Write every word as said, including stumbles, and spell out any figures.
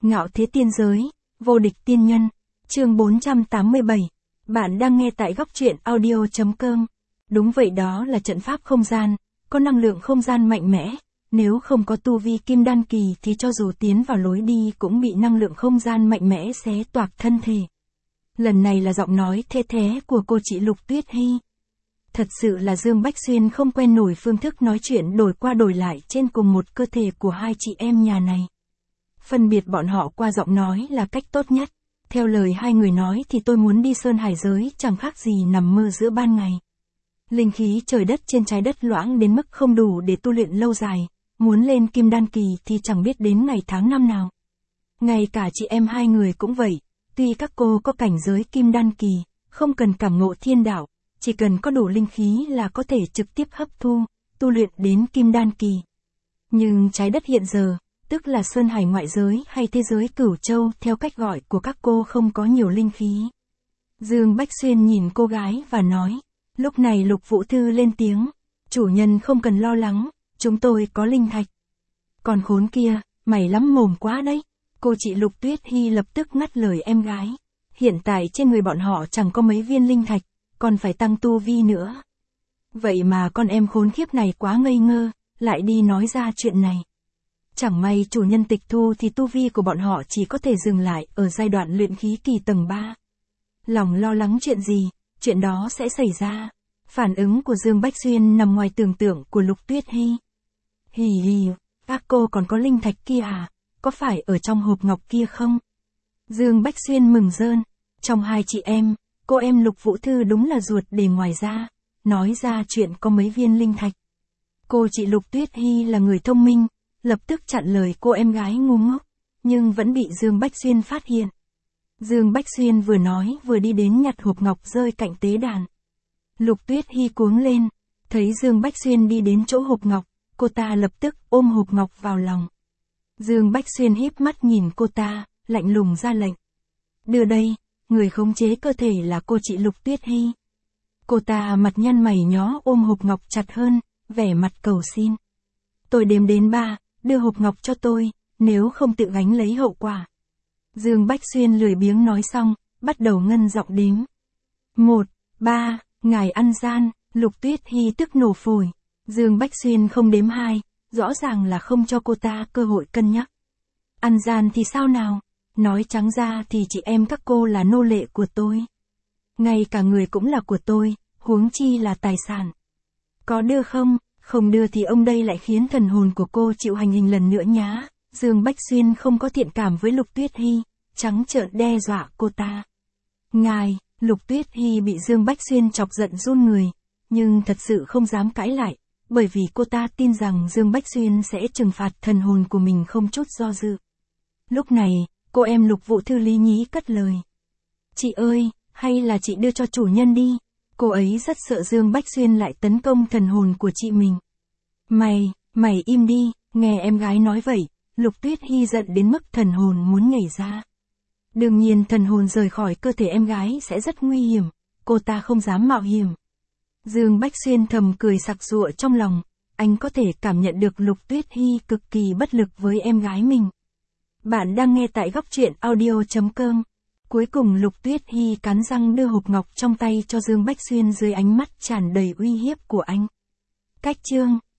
Ngạo thế tiên giới, vô địch tiên nhân, chương bốn trăm tám mươi bảy. Bạn đang nghe tại góc truyện audio.com. Đúng vậy, đó là trận pháp không gian, có năng lượng không gian mạnh mẽ. Nếu không có tu vi kim đan kỳ thì cho dù tiến vào lối đi cũng bị năng lượng không gian mạnh mẽ xé toạc thân thể. Lần này là giọng nói thê thé của cô chị Lục Tuyết Hy. Thật sự là Dương Bách Xuyên không quen nổi phương thức nói chuyện đổi qua đổi lại trên cùng một cơ thể của hai chị em nhà này. Phân biệt bọn họ qua giọng nói là cách tốt nhất. Theo lời hai người nói thì tôi muốn đi sơn hải giới chẳng khác gì nằm mơ giữa ban ngày. Linh khí trời đất trên trái đất loãng đến mức không đủ để tu luyện lâu dài, muốn lên kim đan kỳ thì chẳng biết đến ngày tháng năm nào. Ngay cả chị em hai người cũng vậy, tuy các cô có cảnh giới kim đan kỳ, không cần cảm ngộ thiên đạo, chỉ cần có đủ linh khí là có thể trực tiếp hấp thu, tu luyện đến kim đan kỳ. Nhưng trái đất hiện giờ, tức là sơn hải ngoại giới hay thế giới cửu châu theo cách gọi của các cô không có nhiều linh khí. Dương Bách Xuyên nhìn cô gái và nói, lúc này Lục Vũ Thư lên tiếng, chủ nhân không cần lo lắng, chúng tôi có linh thạch. Còn khốn kia, mày lắm mồm quá đấy. Cô chị Lục Tuyết Hy lập tức ngắt lời em gái. Hiện tại trên người bọn họ chẳng có mấy viên linh thạch, còn phải tăng tu vi nữa. Vậy mà con em khốn khiếp này quá ngây ngơ, lại đi nói ra chuyện này. Chẳng may chủ nhân tịch thu thì tu vi của bọn họ chỉ có thể dừng lại ở giai đoạn luyện khí kỳ tầng ba. Lòng lo lắng chuyện gì, chuyện đó sẽ xảy ra. Phản ứng của Dương Bách Xuyên nằm ngoài tưởng tượng của Lục Tuyết Hy. Hì hì, các cô còn có linh thạch kia à, có phải ở trong hộp ngọc kia không? Dương Bách Xuyên mừng rơn, trong hai chị em, cô em Lục Vũ Thư đúng là ruột để ngoài ra, nói ra chuyện có mấy viên linh thạch. Cô chị Lục Tuyết Hy là người thông minh, lập tức chặn lời cô em gái ngu ngốc, nhưng vẫn bị Dương Bách Xuyên phát hiện. Dương Bách Xuyên vừa nói vừa đi đến nhặt hộp ngọc rơi cạnh tế đàn. Lục Tuyết Hy cuống lên, thấy Dương Bách Xuyên đi đến chỗ hộp ngọc, cô ta lập tức ôm hộp ngọc vào lòng. Dương Bách Xuyên híp mắt nhìn cô ta, lạnh lùng ra lệnh. Đưa đây, người khống chế cơ thể là cô chị Lục Tuyết Hy. Cô ta mặt nhăn mày nhó ôm hộp ngọc chặt hơn, vẻ mặt cầu xin. Tôi đếm đến ba, đưa hộp ngọc cho tôi, nếu không tự gánh lấy hậu quả. Dương Bách Xuyên lười biếng nói xong, bắt đầu ngân giọng đếm. Một, ba, ngài ăn gian, Lục Tuyết Hy tức nổ phổi. Dương Bách Xuyên không đếm hai, rõ ràng là không cho cô ta cơ hội cân nhắc. Ăn gian thì sao nào? Nói trắng ra thì chị em các cô là nô lệ của tôi. Ngay cả người cũng là của tôi, huống chi là tài sản. Có đưa không? Không đưa thì ông đây lại khiến thần hồn của cô chịu hành hình lần nữa nhá. Dương Bách Xuyên không có thiện cảm với Lục Tuyết Hy, trắng trợn đe dọa cô ta. Ngài, Lục Tuyết Hy bị Dương Bách Xuyên chọc giận run người, nhưng thật sự không dám cãi lại, bởi vì cô ta tin rằng Dương Bách Xuyên sẽ trừng phạt thần hồn của mình không chút do dự. Lúc này, cô em Lục Vũ Thư lý nhí cất lời. Chị ơi, hay là chị đưa cho chủ nhân đi. Cô ấy rất sợ Dương Bách Xuyên lại tấn công thần hồn của chị mình. Mày, mày im đi, nghe em gái nói vậy, Lục Tuyết Hy giận đến mức thần hồn muốn nhảy ra. Đương nhiên thần hồn rời khỏi cơ thể em gái sẽ rất nguy hiểm, cô ta không dám mạo hiểm. Dương Bách Xuyên thầm cười sặc sụa trong lòng, anh có thể cảm nhận được Lục Tuyết Hy cực kỳ bất lực với em gái mình. Bạn đang nghe tại góc truyện audio.com. Cuối cùng Lục Tuyết Hy cắn răng đưa hộp ngọc trong tay cho Dương Bách Xuyên dưới ánh mắt tràn đầy uy hiếp của anh. Cách chương